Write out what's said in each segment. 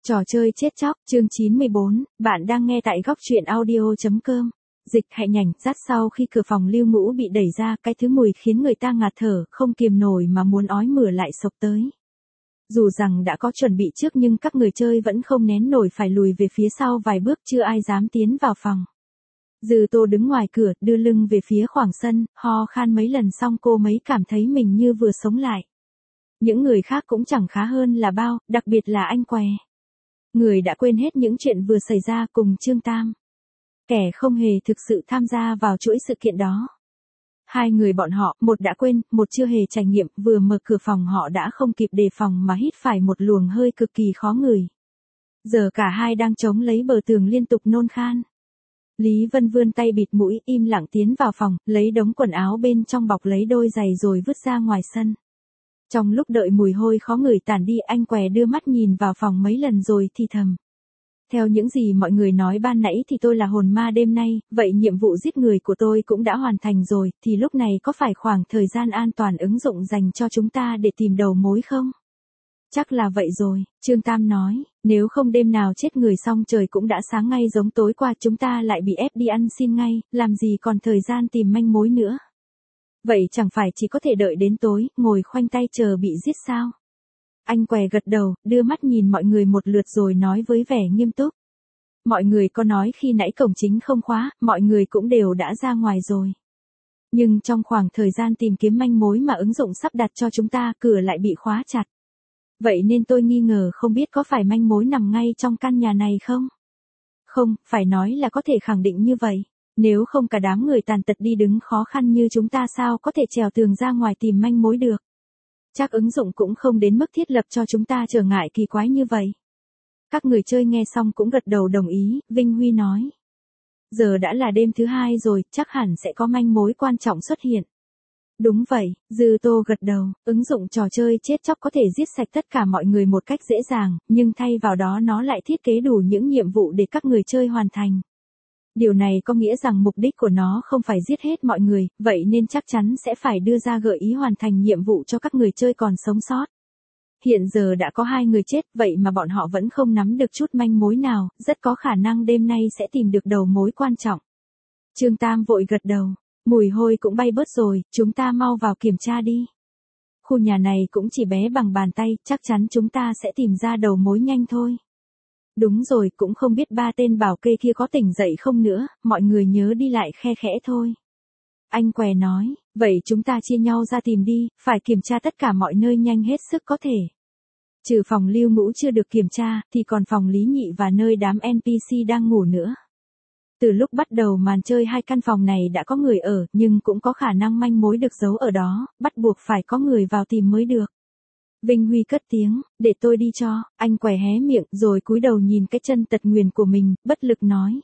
Trò chơi chết chóc, chương 94, bạn đang nghe tại góc truyện audio.com. Dịch hại nhảnh, rát sau khi cửa phòng Lưu Ngũ bị đẩy ra, cái thứ mùi khiến người ta ngạt thở, không kiềm nổi mà muốn ói mửa lại xộc tới. Dù rằng đã có chuẩn bị trước nhưng các người chơi vẫn không nén nổi phải lùi về phía sau vài bước, chưa ai dám tiến vào phòng. Dư Tô đứng ngoài cửa, đưa lưng về phía khoảng sân, ho khan mấy lần xong cô mới cảm thấy mình như vừa sống lại. Những người khác cũng chẳng khá hơn là bao, đặc biệt là anh Què. Người đã quên hết những chuyện vừa xảy ra cùng Trương Tam. Kẻ không hề thực sự tham gia vào chuỗi sự kiện đó. Hai người bọn họ, một đã quên, một chưa hề trải nghiệm, vừa mở cửa phòng họ đã không kịp đề phòng mà hít phải một luồng hơi cực kỳ khó ngửi. Giờ cả hai đang chống lấy bờ tường liên tục nôn khan. Lý Vân vươn tay bịt mũi, im lặng tiến vào phòng, lấy đống quần áo bên trong bọc lấy đôi giày rồi vứt ra ngoài sân. Trong lúc đợi mùi hôi khó ngửi tản đi, anh Què đưa mắt nhìn vào phòng mấy lần rồi thì thầm. Theo những gì mọi người nói ban nãy thì tôi là hồn ma đêm nay, vậy nhiệm vụ giết người của tôi cũng đã hoàn thành rồi, thì lúc này có phải khoảng thời gian an toàn ứng dụng dành cho chúng ta để tìm đầu mối không? Chắc là vậy rồi, Trương Tam nói, nếu không đêm nào chết người xong trời cũng đã sáng ngay giống tối qua, chúng ta lại bị ép đi ăn xin ngay, làm gì còn thời gian tìm manh mối nữa. Vậy chẳng phải chỉ có thể đợi đến tối, ngồi khoanh tay chờ bị giết sao? Anh Què gật đầu, đưa mắt nhìn mọi người một lượt rồi nói với vẻ nghiêm túc. Mọi người có nói khi nãy cổng chính không khóa, mọi người cũng đều đã ra ngoài rồi. Nhưng trong khoảng thời gian tìm kiếm manh mối mà ứng dụng sắp đặt cho chúng ta, cửa lại bị khóa chặt. Vậy nên tôi nghi ngờ không biết có phải manh mối nằm ngay trong căn nhà này không? Không, phải nói là có thể khẳng định như vậy. Nếu không cả đám người tàn tật đi đứng khó khăn như chúng ta sao có thể trèo tường ra ngoài tìm manh mối được. Chắc ứng dụng cũng không đến mức thiết lập cho chúng ta trở ngại kỳ quái như vậy. Các người chơi nghe xong cũng gật đầu đồng ý, Vinh Huy nói. Giờ đã là đêm thứ hai rồi, chắc hẳn sẽ có manh mối quan trọng xuất hiện. Đúng vậy, Dư Tô gật đầu, ứng dụng trò chơi chết chóc có thể giết sạch tất cả mọi người một cách dễ dàng, nhưng thay vào đó nó lại thiết kế đủ những nhiệm vụ để các người chơi hoàn thành. Điều này có nghĩa rằng mục đích của nó không phải giết hết mọi người, vậy nên chắc chắn sẽ phải đưa ra gợi ý hoàn thành nhiệm vụ cho các người chơi còn sống sót. Hiện giờ đã có 2 người chết, vậy mà bọn họ vẫn không nắm được chút manh mối nào, rất có khả năng đêm nay sẽ tìm được đầu mối quan trọng. Trương Tam vội gật đầu, mùi hôi cũng bay bớt rồi, chúng ta mau vào kiểm tra đi. Khu nhà này cũng chỉ bé bằng bàn tay, chắc chắn chúng ta sẽ tìm ra đầu mối nhanh thôi. Đúng rồi, cũng không biết 3 tên bảo kê kia có tỉnh dậy không nữa, mọi người nhớ đi lại khe khẽ thôi. Anh Què nói, vậy chúng ta chia nhau ra tìm đi, phải kiểm tra tất cả mọi nơi nhanh hết sức có thể. Trừ phòng Lưu Ngũ chưa được kiểm tra, thì còn phòng Lý Nhị và nơi đám NPC đang ngủ nữa. Từ lúc bắt đầu màn chơi 2 căn phòng này đã có người ở, nhưng cũng có khả năng manh mối được giấu ở đó, bắt buộc phải có người vào tìm mới được. Vinh Huy cất tiếng, để tôi đi cho, anh Què hé miệng rồi cúi đầu nhìn cái chân tật nguyền của mình, bất lực nói.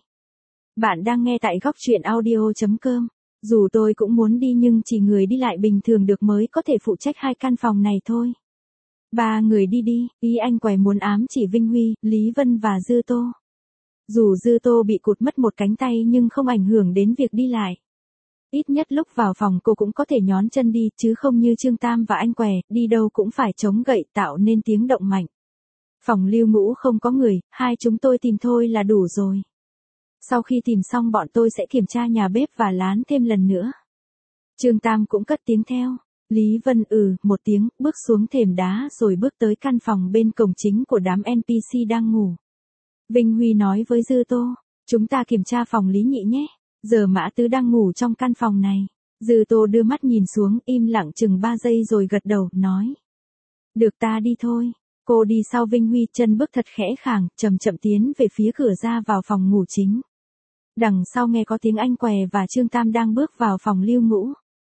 Bạn đang nghe tại góc truyện audio.com, dù tôi cũng muốn đi nhưng chỉ người đi lại bình thường được mới có thể phụ trách 2 căn phòng này thôi. 3 người đi đi, ý anh Què muốn ám chỉ Vinh Huy, Lý Vân và Dư Tô. Dù Dư Tô bị cụt mất một cánh tay nhưng không ảnh hưởng đến việc đi lại. Ít nhất lúc vào phòng cô cũng có thể nhón chân đi, chứ không như Trương Tam và anh Què, đi đâu cũng phải chống gậy tạo nên tiếng động mạnh. Phòng Lưu Ngũ không có người, 2 chúng tôi tìm thôi là đủ rồi. Sau khi tìm xong bọn tôi sẽ kiểm tra nhà bếp và lán thêm lần nữa. Trương Tam cũng cất tiếng theo. Lý Vân một tiếng, bước xuống thềm đá rồi bước tới căn phòng bên cổng chính của đám NPC đang ngủ. Vinh Huy nói với Dư Tô, chúng ta kiểm tra phòng Lý Nhị nhé. Giờ Mã Tứ đang ngủ trong căn phòng này. Dư Tô đưa mắt nhìn xuống, im lặng chừng 3 giây rồi gật đầu, nói. Được, ta đi thôi. Cô đi sau Vinh Huy, chân bước thật khẽ khàng, chậm chậm tiến về phía cửa ra vào phòng ngủ chính. Đằng sau nghe có tiếng anh Què và Trương Tam đang bước vào phòng Lưu Ngũ.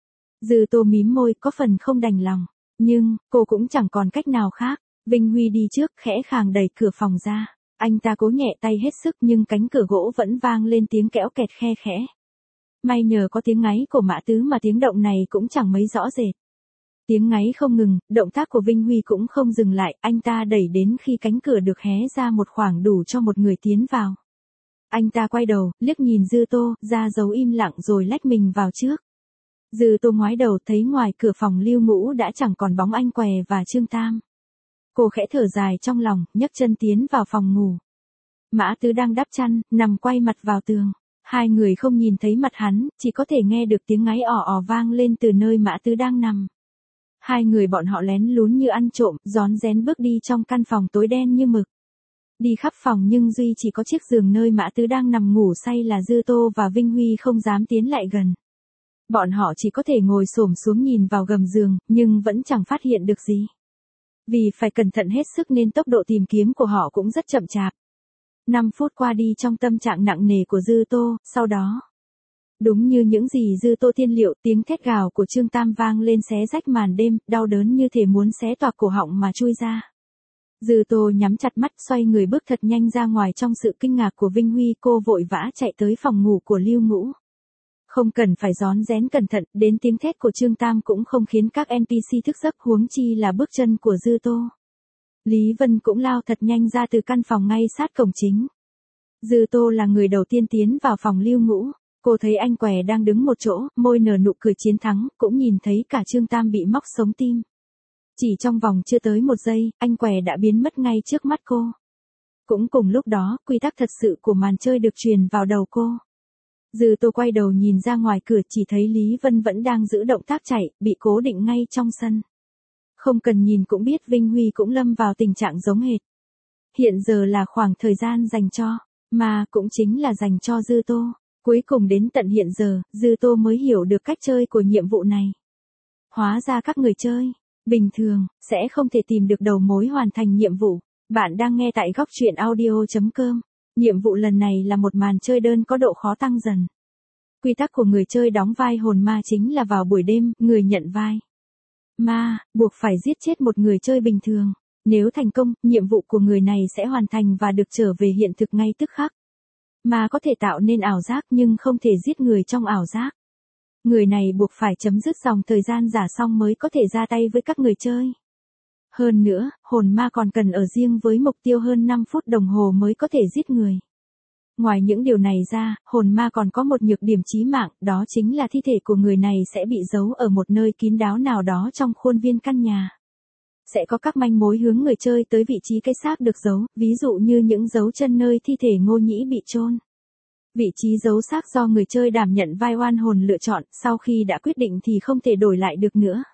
Dư Tô mím môi, có phần không đành lòng. Nhưng, cô cũng chẳng còn cách nào khác. Vinh Huy đi trước, khẽ khàng đẩy cửa phòng ra. Anh ta cố nhẹ tay hết sức nhưng cánh cửa gỗ vẫn vang lên tiếng kẽo kẹt khe khẽ. May nhờ có tiếng ngáy của Mã Tứ mà tiếng động này cũng chẳng mấy rõ rệt. Tiếng ngáy không ngừng, động tác của Vinh Huy cũng không dừng lại, anh ta đẩy đến khi cánh cửa được hé ra một khoảng đủ cho một người tiến vào. Anh ta quay đầu, liếc nhìn Dư Tô, ra dấu im lặng rồi lách mình vào trước. Dư Tô ngoái đầu thấy ngoài cửa phòng Lưu Ngũ đã chẳng còn bóng anh Què và Trương Tam. Cô khẽ thở dài trong lòng, nhấc chân tiến vào phòng ngủ. Mã Tứ đang đắp chăn, nằm quay mặt vào tường. Hai người không nhìn thấy mặt hắn, chỉ có thể nghe được tiếng ngáy ò ò vang lên từ nơi Mã Tứ đang nằm. Hai người bọn họ lén lún như ăn trộm, rón rén bước đi trong căn phòng tối đen như mực. Đi khắp phòng nhưng duy chỉ có chiếc giường nơi Mã Tứ đang nằm ngủ say là Dư Tô và Vinh Huy không dám tiến lại gần. Bọn họ chỉ có thể ngồi xổm xuống nhìn vào gầm giường, nhưng vẫn chẳng phát hiện được gì. Vì phải cẩn thận hết sức nên tốc độ tìm kiếm của họ cũng rất chậm chạp. 5 phút qua đi trong tâm trạng nặng nề của Dư Tô, sau đó. Đúng như những gì Dư Tô tiên liệu, tiếng thét gào của Trương Tam vang lên xé rách màn đêm, đau đớn như thể muốn xé toạc cổ họng mà chui ra. Dư Tô nhắm chặt mắt xoay người bước thật nhanh ra ngoài trong sự kinh ngạc của Vinh Huy, cô vội vã chạy tới phòng ngủ của Lưu Ngũ. Không cần phải rón rén cẩn thận, đến tiếng thét của Trương Tam cũng không khiến các NPC thức giấc, huống chi là bước chân của Dư Tô. Lý Vân cũng lao thật nhanh ra từ căn phòng ngay sát cổng chính. Dư Tô là người đầu tiên tiến vào phòng Lưu Ngũ. Cô thấy anh què đang đứng một chỗ, môi nở nụ cười chiến thắng, cũng nhìn thấy cả Trương Tam bị móc sống tim. Chỉ trong vòng chưa tới 1 giây, anh què đã biến mất ngay trước mắt cô. Cũng cùng lúc đó, quy tắc thật sự của màn chơi được truyền vào đầu cô. Dư Tô quay đầu nhìn ra ngoài cửa, chỉ thấy Lý Vân vẫn đang giữ động tác chạy, bị cố định ngay trong sân. Không cần nhìn cũng biết Vinh Huy cũng lâm vào tình trạng giống hệt. Hiện giờ là khoảng thời gian dành cho, mà cũng chính là dành cho Dư Tô. Cuối cùng đến tận hiện giờ, Dư Tô mới hiểu được cách chơi của nhiệm vụ này. Hóa ra các người chơi, bình thường, sẽ không thể tìm được đầu mối hoàn thành nhiệm vụ. Bạn đang nghe tại góc truyện audio.com. Nhiệm vụ lần này là một màn chơi đơn có độ khó tăng dần. Quy tắc của người chơi đóng vai hồn ma chính là vào buổi đêm, người nhận vai ma, buộc phải giết chết một người chơi bình thường. Nếu thành công, nhiệm vụ của người này sẽ hoàn thành và được trở về hiện thực ngay tức khắc. Ma có thể tạo nên ảo giác nhưng không thể giết người trong ảo giác. Người này buộc phải chấm dứt dòng thời gian giả xong mới có thể ra tay với các người chơi. Hơn nữa, hồn ma còn cần ở riêng với mục tiêu hơn 5 phút đồng hồ mới có thể giết người. Ngoài những điều này ra, hồn ma còn có một nhược điểm chí mạng, đó chính là thi thể của người này sẽ bị giấu ở một nơi kín đáo nào đó trong khuôn viên căn nhà. Sẽ có các manh mối hướng người chơi tới vị trí cái xác được giấu, ví dụ như những dấu chân nơi thi thể Ngô Nhĩ bị chôn. Vị trí giấu xác do người chơi đảm nhận vai oan hồn lựa chọn, sau khi đã quyết định thì không thể đổi lại được nữa.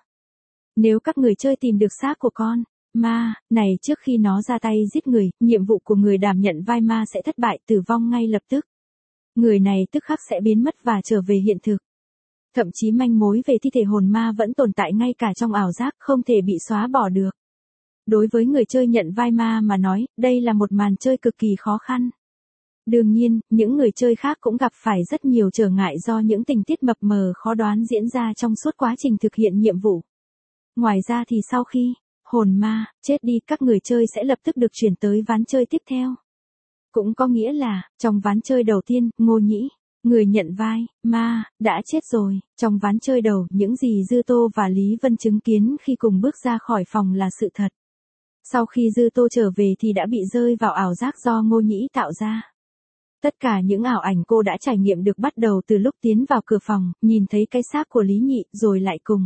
Nếu các người chơi tìm được xác của con ma này trước khi nó ra tay giết người, nhiệm vụ của người đảm nhận vai ma sẽ thất bại, tử vong ngay lập tức. Người này tức khắc sẽ biến mất và trở về hiện thực. Thậm chí manh mối về thi thể hồn ma vẫn tồn tại ngay cả trong ảo giác, không thể bị xóa bỏ được. Đối với người chơi nhận vai ma mà nói, đây là một màn chơi cực kỳ khó khăn. Đương nhiên, những người chơi khác cũng gặp phải rất nhiều trở ngại do những tình tiết mập mờ khó đoán diễn ra trong suốt quá trình thực hiện nhiệm vụ. Ngoài ra thì sau khi hồn ma chết đi, các người chơi sẽ lập tức được chuyển tới ván chơi tiếp theo. Cũng có nghĩa là, trong ván chơi đầu tiên, Ngô Nhĩ, người nhận vai ma, đã chết rồi. Trong ván chơi đầu, những gì Dư Tô và Lý Vân chứng kiến khi cùng bước ra khỏi phòng là sự thật. Sau khi Dư Tô trở về thì đã bị rơi vào ảo giác do Ngô Nhĩ tạo ra. Tất cả những ảo ảnh cô đã trải nghiệm được bắt đầu từ lúc tiến vào cửa phòng, nhìn thấy cái xác của Lý Nhị, rồi lại cùng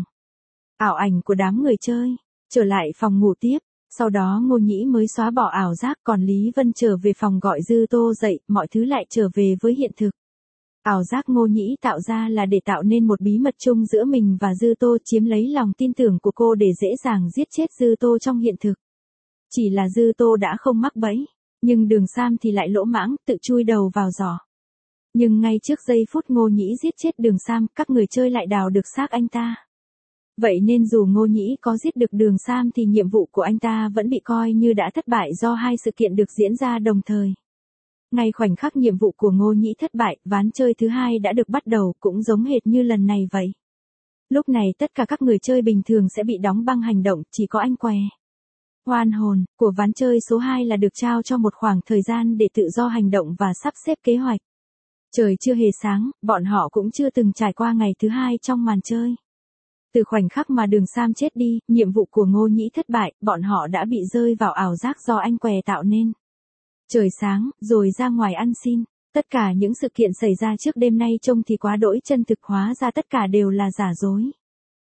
ảo ảnh của đám người chơi, trở lại phòng ngủ tiếp. Sau đó Ngô Nhĩ mới xóa bỏ ảo giác, còn Lý Vân trở về phòng gọi Dư Tô dậy, mọi thứ lại trở về với hiện thực. Ảo giác Ngô Nhĩ tạo ra là để tạo nên một bí mật chung giữa mình và Dư Tô, chiếm lấy lòng tin tưởng của cô để dễ dàng giết chết Dư Tô trong hiện thực. Chỉ là Dư Tô đã không mắc bẫy, nhưng Đường Sam thì lại lỗ mãng, tự chui đầu vào giỏ. Nhưng ngay trước giây phút Ngô Nhĩ giết chết Đường Sam, các người chơi lại đào được xác anh ta. Vậy nên dù Ngô Nhĩ có giết được Đường Sam thì nhiệm vụ của anh ta vẫn bị coi như đã thất bại do hai sự kiện được diễn ra đồng thời. Ngay khoảnh khắc nhiệm vụ của Ngô Nhĩ thất bại, ván chơi thứ hai đã được bắt đầu, cũng giống hệt như lần này vậy. Lúc này tất cả các người chơi bình thường sẽ bị đóng băng hành động, chỉ có anh què oan hồn của ván chơi số 2 là được trao cho một khoảng thời gian để tự do hành động và sắp xếp kế hoạch. Trời chưa hề sáng, bọn họ cũng chưa từng trải qua ngày thứ hai trong màn chơi. Từ khoảnh khắc mà Đường Sam chết đi, nhiệm vụ của Ngô Nhĩ thất bại, bọn họ đã bị rơi vào ảo giác do anh què tạo nên. Trời sáng, rồi ra ngoài ăn xin. Tất cả những sự kiện xảy ra trước đêm nay trông thì quá đỗi chân thực, hóa ra tất cả đều là giả dối.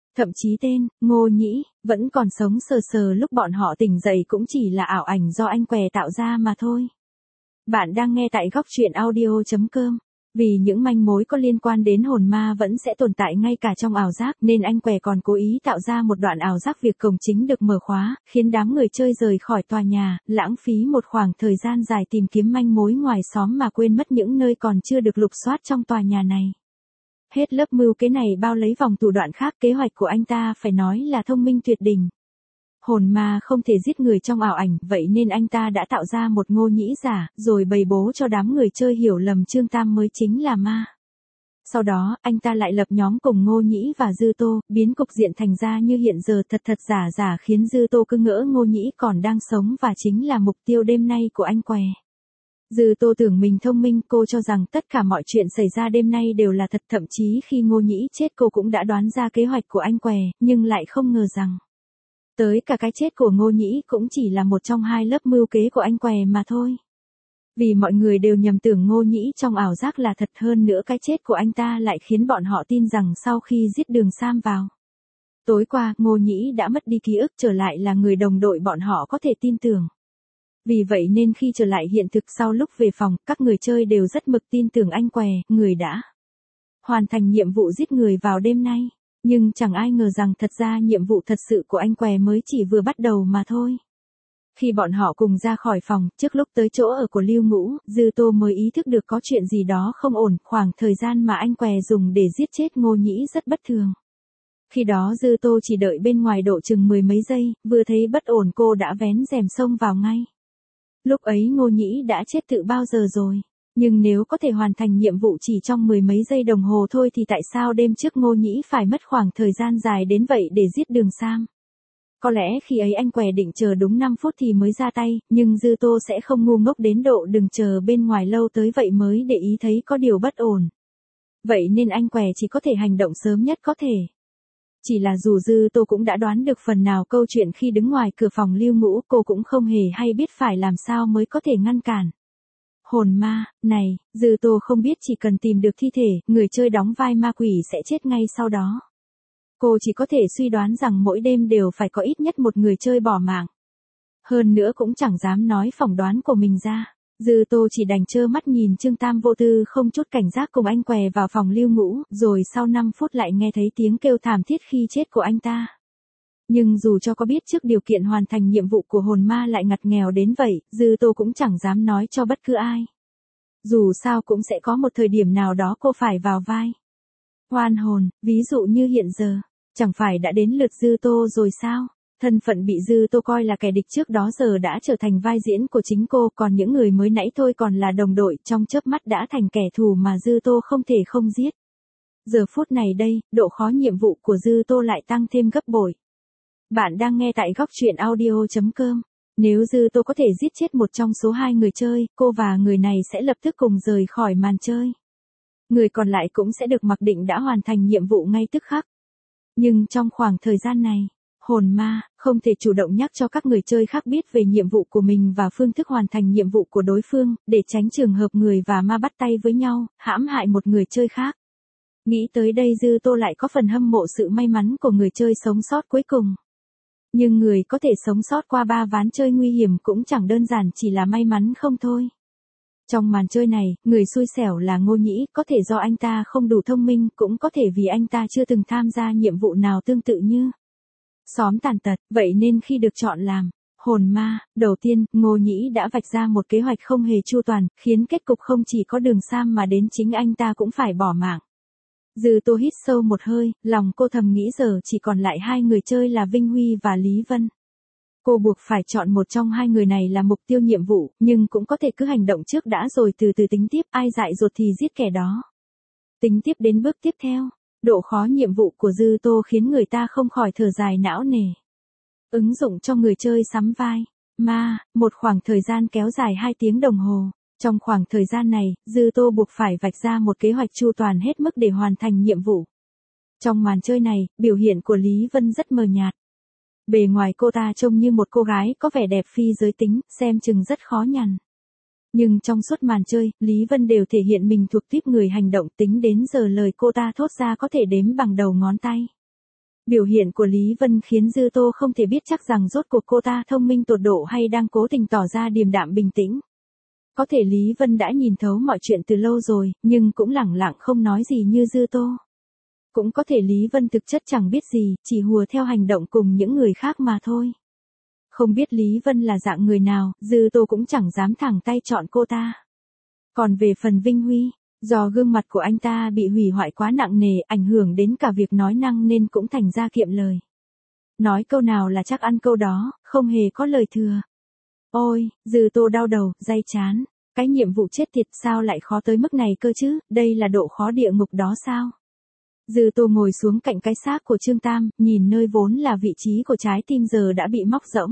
Thậm chí tên, Ngô Nhĩ, vẫn còn sống sờ sờ lúc bọn họ tỉnh dậy cũng chỉ là ảo ảnh do anh què tạo ra mà thôi. Bạn đang nghe tại góc truyện audio.com. Vì những manh mối có liên quan đến hồn ma vẫn sẽ tồn tại ngay cả trong ảo giác nên anh què còn cố ý tạo ra một đoạn ảo giác việc cổng chính được mở khóa, khiến đám người chơi rời khỏi tòa nhà, lãng phí một khoảng thời gian dài tìm kiếm manh mối ngoài xóm mà quên mất những nơi còn chưa được lục soát trong tòa nhà này. Hết lớp mưu kế này bao lấy vòng thủ đoạn khác, kế hoạch của anh ta phải nói là thông minh tuyệt đỉnh. Hồn ma không thể giết người trong ảo ảnh, vậy nên anh ta đã tạo ra một Ngô Nhĩ giả, rồi bày bố cho đám người chơi hiểu lầm Trương Tam mới chính là ma. Sau đó, anh ta lại lập nhóm cùng Ngô Nhĩ và Dư Tô, biến cục diện thành ra như hiện giờ thật giả khiến Dư Tô cứ ngỡ Ngô Nhĩ còn đang sống và chính là mục tiêu đêm nay của anh què. Dư Tô tưởng mình thông minh, cô cho rằng tất cả mọi chuyện xảy ra đêm nay đều là thật, thậm chí khi Ngô Nhĩ chết cô cũng đã đoán ra kế hoạch của anh què, nhưng lại không ngờ rằng tới cả cái chết của Ngô Nhĩ cũng chỉ là một trong hai lớp mưu kế của anh què mà thôi. Vì mọi người đều nhầm tưởng Ngô Nhĩ trong ảo giác là thật, hơn nữa cái chết của anh ta lại khiến bọn họ tin rằng sau khi giết Đường Sam vào tối qua, Ngô Nhĩ đã mất đi ký ức, trở lại là người đồng đội bọn họ có thể tin tưởng. Vì vậy nên khi trở lại hiện thực sau lúc về phòng, các người chơi đều rất mực tin tưởng anh què, người đã hoàn thành nhiệm vụ giết người vào đêm nay. Nhưng chẳng ai ngờ rằng thật ra nhiệm vụ thật sự của anh què mới chỉ vừa bắt đầu mà thôi. Khi bọn họ cùng ra khỏi phòng, trước lúc tới chỗ ở của Lưu Ngũ, Dư Tô mới ý thức được có chuyện gì đó không ổn, khoảng thời gian mà anh què dùng để giết chết Ngô Nhĩ rất bất thường. Khi đó Dư Tô chỉ đợi bên ngoài độ chừng 10 mấy giây, vừa thấy bất ổn cô đã vén rèm xông vào ngay. Lúc ấy Ngô Nhĩ đã chết từ bao giờ rồi. Nhưng nếu có thể hoàn thành nhiệm vụ chỉ trong 10 mấy giây đồng hồ thôi thì tại sao đêm trước Ngô Nhĩ phải mất khoảng thời gian dài đến vậy để giết Đường Sam? Có lẽ khi ấy anh què định chờ đúng 5 phút thì mới ra tay, nhưng Dư Tô sẽ không ngu ngốc đến độ đừng chờ bên ngoài lâu tới vậy mới để ý thấy có điều bất ổn. Vậy nên anh què chỉ có thể hành động sớm nhất có thể. Chỉ là dù Dư Tô cũng đã đoán được phần nào câu chuyện khi đứng ngoài cửa phòng Lưu Ngũ, cô cũng không hề hay biết phải làm sao mới có thể ngăn cản hồn ma này. Dư Tô không biết chỉ cần tìm được thi thể, người chơi đóng vai ma quỷ sẽ chết ngay sau đó. Cô chỉ có thể suy đoán rằng mỗi đêm đều phải có ít nhất một người chơi bỏ mạng. Hơn nữa cũng chẳng dám nói phỏng đoán của mình ra. Dư Tô chỉ đành trơ mắt nhìn Trương Tam vô tư không chút cảnh giác cùng anh què vào phòng Lưu Ngũ, rồi sau 5 phút lại nghe thấy tiếng kêu thảm thiết khi chết của anh ta. Nhưng dù cho có biết trước điều kiện hoàn thành nhiệm vụ của hồn ma lại ngặt nghèo đến vậy, Dư Tô cũng chẳng dám nói cho bất cứ ai. Dù sao cũng sẽ có một thời điểm nào đó cô phải vào vai oan hồn, ví dụ như hiện giờ, chẳng phải đã đến lượt Dư Tô rồi sao? Thân phận bị Dư Tô coi là kẻ địch trước đó giờ đã trở thành vai diễn của chính cô, còn những người mới nãy thôi còn là đồng đội, trong chớp mắt đã thành kẻ thù mà Dư Tô không thể không giết. Giờ phút này đây, độ khó nhiệm vụ của Dư Tô lại tăng thêm gấp bội. Bạn đang nghe tại góc truyện audio.com. Nếu Dư Tô có thể giết chết một trong số 2 người chơi, cô và người này sẽ lập tức cùng rời khỏi màn chơi. Người còn lại cũng sẽ được mặc định đã hoàn thành nhiệm vụ ngay tức khắc. Nhưng trong khoảng thời gian này, hồn ma không thể chủ động nhắc cho các người chơi khác biết về nhiệm vụ của mình và phương thức hoàn thành nhiệm vụ của đối phương, để tránh trường hợp người và ma bắt tay với nhau, hãm hại một người chơi khác. Nghĩ tới đây Dư Tô lại có phần hâm mộ sự may mắn của người chơi sống sót cuối cùng. Nhưng người có thể sống sót qua 3 ván chơi nguy hiểm cũng chẳng đơn giản chỉ là may mắn không thôi. Trong màn chơi này, người xui xẻo là Ngô Nhĩ, có thể do anh ta không đủ thông minh, cũng có thể vì anh ta chưa từng tham gia nhiệm vụ nào tương tự như xóm tàn tật, vậy nên khi được chọn làm hồn ma, đầu tiên, Ngô Nhĩ đã vạch ra một kế hoạch không hề chu toàn, khiến kết cục không chỉ có Đường Sam mà đến chính anh ta cũng phải bỏ mạng. Dư Tô hít sâu một hơi, lòng cô thầm nghĩ giờ chỉ còn lại 2 người chơi là Vinh Huy và Lý Vân. Cô buộc phải chọn một trong 2 người này là mục tiêu nhiệm vụ, nhưng cũng có thể cứ hành động trước đã rồi từ từ tính tiếp, ai dại dột thì giết kẻ đó. Tính tiếp đến bước tiếp theo, độ khó nhiệm vụ của Dư Tô khiến người ta không khỏi thở dài não nề. Ứng dụng cho người chơi sắm vai ma, một khoảng thời gian kéo dài 2 tiếng đồng hồ. Trong khoảng thời gian này, Dư Tô buộc phải vạch ra một kế hoạch chu toàn hết mức để hoàn thành nhiệm vụ. Trong màn chơi này, biểu hiện của Lý Vân rất mờ nhạt. Bề ngoài cô ta trông như một cô gái có vẻ đẹp phi giới tính, xem chừng rất khó nhằn. Nhưng trong suốt màn chơi, Lý Vân đều thể hiện mình thuộc típ người hành động, tính đến giờ lời cô ta thốt ra có thể đếm bằng đầu ngón tay. Biểu hiện của Lý Vân khiến Dư Tô không thể biết chắc rằng rốt cuộc cô ta thông minh tột độ hay đang cố tình tỏ ra điềm đạm bình tĩnh. Có thể Lý Vân đã nhìn thấu mọi chuyện từ lâu rồi, nhưng cũng lẳng lặng không nói gì như Dư Tô. Cũng có thể Lý Vân thực chất chẳng biết gì, chỉ hùa theo hành động cùng những người khác mà thôi. Không biết Lý Vân là dạng người nào, Dư Tô cũng chẳng dám thẳng tay chọn cô ta. Còn về phần Vinh Huy, do gương mặt của anh ta bị hủy hoại quá nặng nề, ảnh hưởng đến cả việc nói năng nên cũng thành ra kiệm lời. Nói câu nào là chắc ăn câu đó, không hề có lời thừa. Ôi, Dư Tô đau đầu, day chán. Cái nhiệm vụ chết tiệt sao lại khó tới mức này cơ chứ, đây là độ khó địa ngục đó sao? Dư Tô ngồi xuống cạnh cái xác của Trương Tam, nhìn nơi vốn là vị trí của trái tim giờ đã bị móc rỗng.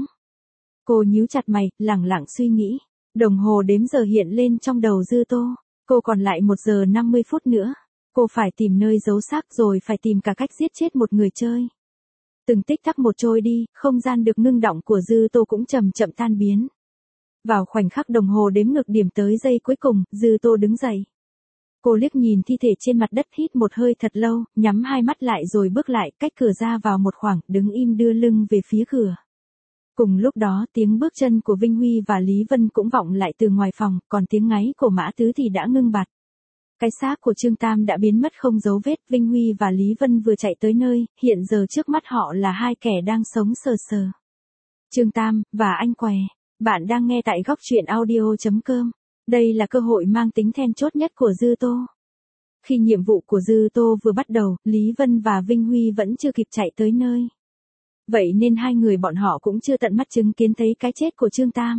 Cô nhíu chặt mày, lẳng lặng suy nghĩ. Đồng hồ đếm giờ hiện lên trong đầu Dư Tô. Cô còn lại 1 giờ 50 phút nữa. Cô phải tìm nơi giấu xác rồi phải tìm cả cách giết chết một người chơi. Từng tích tắc một trôi đi, không gian được ngưng đọng của Dư Tô cũng chậm chậm tan biến. Vào khoảnh khắc đồng hồ đếm ngược điểm tới giây cuối cùng, Dư Tô đứng dậy. Cô liếc nhìn thi thể trên mặt đất, hít một hơi thật lâu, nhắm hai mắt lại rồi bước lại, cách cửa ra vào một khoảng, đứng im đưa lưng về phía cửa. Cùng lúc đó tiếng bước chân của Vinh Huy và Lý Vân cũng vọng lại từ ngoài phòng, còn tiếng ngáy của Mã Tứ thì đã ngưng bặt. Cái xác của Trương Tam đã biến mất không dấu vết, Vinh Huy và Lý Vân vừa chạy tới nơi, hiện giờ trước mắt họ là hai kẻ đang sống sờ sờ. Trương Tam, và anh Què. Bạn đang nghe tại góc truyện audio.com. Đây là cơ hội mang tính then chốt nhất của Dư Tô. Khi nhiệm vụ của Dư Tô vừa bắt đầu, Lý Vân và Vinh Huy vẫn chưa kịp chạy tới nơi. Vậy nên hai người bọn họ cũng chưa tận mắt chứng kiến thấy cái chết của Trương Tam.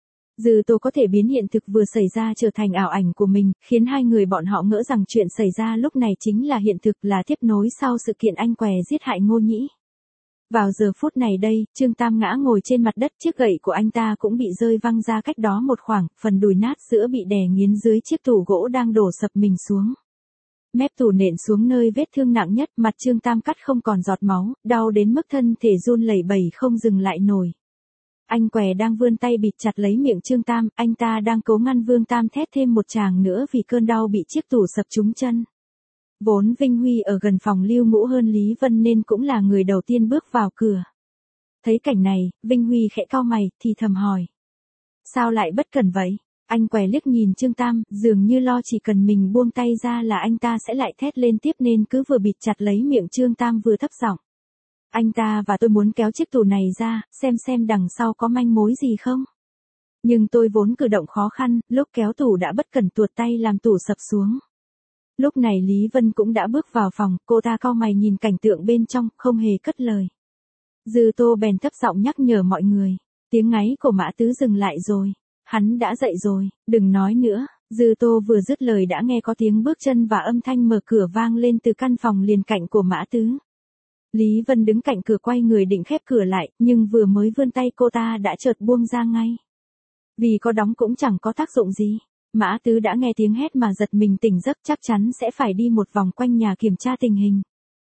Dư Tô có thể biến hiện thực vừa xảy ra trở thành ảo ảnh của mình, khiến hai người bọn họ ngỡ rằng chuyện xảy ra lúc này chính là hiện thực, là tiếp nối sau sự kiện anh Què giết hại Ngô Nhĩ. Vào giờ phút này đây, Trương Tam ngã ngồi trên mặt đất, chiếc gậy của anh ta cũng bị rơi văng ra cách đó một khoảng, phần đùi nát sữa bị đè nghiến dưới chiếc tủ gỗ đang đổ sập mình xuống. Mép tủ nện xuống nơi vết thương nặng nhất, mặt Trương Tam cắt không còn giọt máu, đau đến mức thân thể run lẩy bẩy không dừng lại nổi. Anh Què đang vươn tay bịt chặt lấy miệng Trương Tam, anh ta đang cố ngăn Vương Tam thét thêm một tràng nữa vì cơn đau bị chiếc tủ sập trúng chân. Vốn Vinh Huy ở gần phòng Lưu Ngũ hơn Lý Vân nên cũng là người đầu tiên bước vào cửa. Thấy cảnh này, Vinh Huy khẽ cau mày, thì thầm hỏi. Sao lại bất cẩn vậy? Anh Què liếc nhìn Trương Tam, dường như lo chỉ cần mình buông tay ra là anh ta sẽ lại thét lên tiếp nên cứ vừa bịt chặt lấy miệng Trương Tam vừa thấp giọng. Anh ta và tôi muốn kéo chiếc tủ này ra, xem đằng sau có manh mối gì không. Nhưng tôi vốn cử động khó khăn, lúc kéo tủ đã bất cẩn tuột tay làm tủ sập xuống. Lúc này Lý Vân cũng đã bước vào phòng, cô ta cau mày nhìn cảnh tượng bên trong, không hề cất lời. Dư Tô bèn thấp giọng nhắc nhở mọi người. Tiếng ngáy của Mã Tứ dừng lại rồi. Hắn đã dậy rồi, đừng nói nữa. Dư Tô vừa dứt lời đã nghe có tiếng bước chân và âm thanh mở cửa vang lên từ căn phòng liền cạnh của Mã Tứ. Lý Vân đứng cạnh cửa quay người định khép cửa lại, nhưng vừa mới vươn tay cô ta đã chợt buông ra ngay. Vì có đóng cũng chẳng có tác dụng gì. Mã Tứ đã nghe tiếng hét mà giật mình tỉnh giấc, chắc chắn sẽ phải đi một vòng quanh nhà kiểm tra tình hình.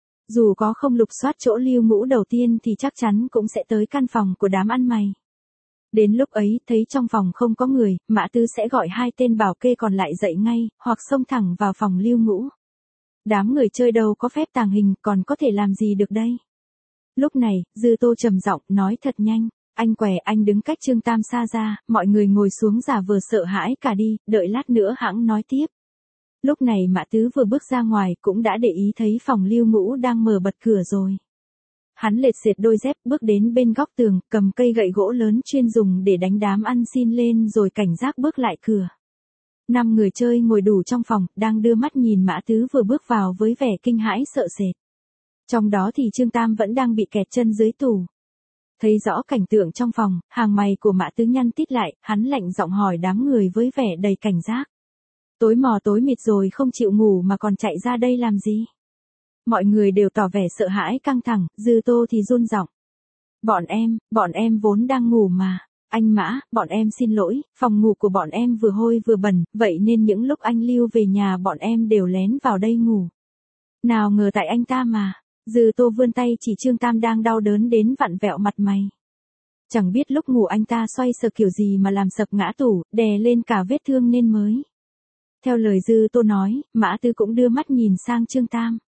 Dù có không lục soát chỗ Lưu Ngũ đầu tiên thì chắc chắn cũng sẽ tới căn phòng của đám ăn mày. Đến lúc ấy, thấy trong phòng không có người, Mã Tứ sẽ gọi 2 tên bảo kê còn lại dậy ngay, hoặc xông thẳng vào phòng Lưu Ngũ. Đám người chơi đâu có phép tàng hình, còn có thể làm gì được đây? Lúc này, Dư Tô trầm giọng nói thật nhanh. Anh Què, anh đứng cách Trương Tam xa ra, mọi người ngồi xuống giả vờ sợ hãi cả đi, đợi lát nữa hẵng nói tiếp. Lúc này Mã Tứ vừa bước ra ngoài cũng đã để ý thấy phòng Lưu Ngũ đang mở bật cửa rồi. Hắn lệt xệt đôi dép bước đến bên góc tường, cầm cây gậy gỗ lớn chuyên dùng để đánh đám ăn xin lên rồi cảnh giác bước lại cửa. 5 người chơi ngồi đủ trong phòng, đang đưa mắt nhìn Mã Tứ vừa bước vào với vẻ kinh hãi sợ sệt. Trong đó thì Trương Tam vẫn đang bị kẹt chân dưới tủ. Thấy rõ cảnh tượng trong phòng, hàng mày của Mã Tứ nhăn tít lại, hắn lạnh giọng hỏi đám người với vẻ đầy cảnh giác. Tối mò tối mịt rồi không chịu ngủ mà còn chạy ra đây làm gì? Mọi người đều tỏ vẻ sợ hãi căng thẳng, Dư Tô thì run giọng. Bọn em vốn đang ngủ mà. Anh Mã, bọn em xin lỗi, phòng ngủ của bọn em vừa hôi vừa bẩn, vậy nên những lúc anh Lưu về nhà bọn em đều lén vào đây ngủ. Nào ngờ tại anh ta mà. Dư Tô vươn tay chỉ Trương Tam đang đau đớn đến vặn vẹo mặt mày. Chẳng biết lúc ngủ anh ta xoay sở kiểu gì mà làm sập ngã tủ, đè lên cả vết thương nên mới. Theo lời Dư Tô nói, Mã Tứ cũng đưa mắt nhìn sang Trương Tam.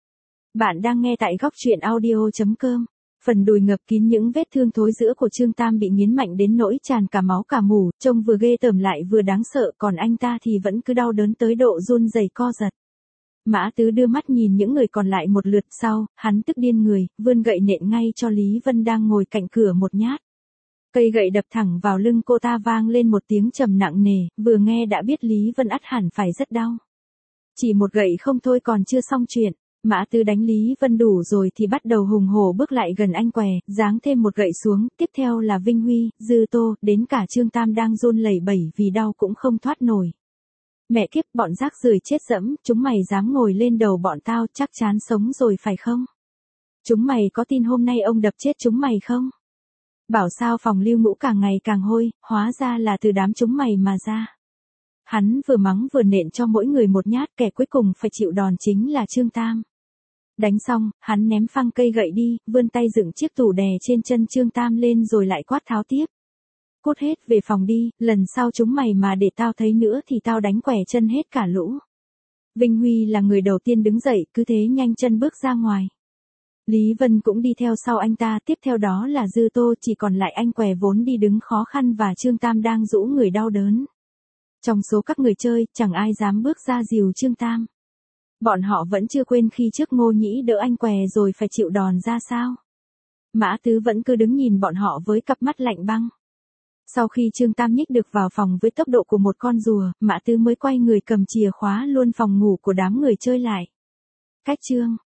Bạn đang nghe tại góc truyện audio.com. Phần đùi ngập kín những vết thương thối rữa của Trương Tam bị nghiến mạnh đến nỗi tràn cả máu cả mủ, trông vừa ghê tởm lại vừa đáng sợ, còn anh ta thì vẫn cứ đau đớn tới độ run rẩy co giật. Mã Tứ đưa mắt nhìn những người còn lại một lượt sau, hắn tức điên người, vươn gậy nện ngay cho Lý Vân đang ngồi cạnh cửa một nhát. Cây gậy đập thẳng vào lưng cô ta vang lên một tiếng trầm nặng nề, vừa nghe đã biết Lý Vân ắt hẳn phải rất đau. Chỉ một gậy không thôi còn chưa xong chuyện. Mã Tứ đánh Lý Vân đủ rồi thì bắt đầu hùng hổ bước lại gần anh què, giáng thêm một gậy xuống, tiếp theo là Vinh Huy, Dư Tô, đến cả Trương Tam đang run lẩy bẩy vì đau cũng không thoát nổi. Mẹ kiếp, bọn rác rưởi chết dẫm, chúng mày dám ngồi lên đầu bọn tao, chắc chán sống rồi phải không? Chúng mày có tin hôm nay ông đập chết chúng mày không? Bảo sao phòng Lưu Ngũ càng ngày càng hôi, hóa ra là từ đám chúng mày mà ra. Hắn vừa mắng vừa nện cho mỗi người một nhát, kẻ cuối cùng phải chịu đòn chính là Trương Tam. Đánh xong, hắn ném phăng cây gậy đi, vươn tay dựng chiếc tủ đè trên chân Trương Tam lên rồi lại quát tháo tiếp. Cút hết về phòng đi, lần sau chúng mày mà để tao thấy nữa thì tao đánh quẻ chân hết cả lũ. Vinh Huy là người đầu tiên đứng dậy, cứ thế nhanh chân bước ra ngoài. Lý Vân cũng đi theo sau anh ta, tiếp theo đó là Dư Tô, chỉ còn lại anh què vốn đi đứng khó khăn và Trương Tam đang rũ người đau đớn. Trong số các người chơi, chẳng ai dám bước ra dìu Trương Tam. Bọn họ vẫn chưa quên khi trước Ngô Nhĩ đỡ anh què rồi phải chịu đòn ra sao. Mã Tứ vẫn cứ đứng nhìn bọn họ với cặp mắt lạnh băng. Sau khi Trương Tam nhích được vào phòng với tốc độ của một con rùa, Mã Tứ mới quay người cầm chìa khóa luôn phòng ngủ của đám người chơi lại. Cách Trương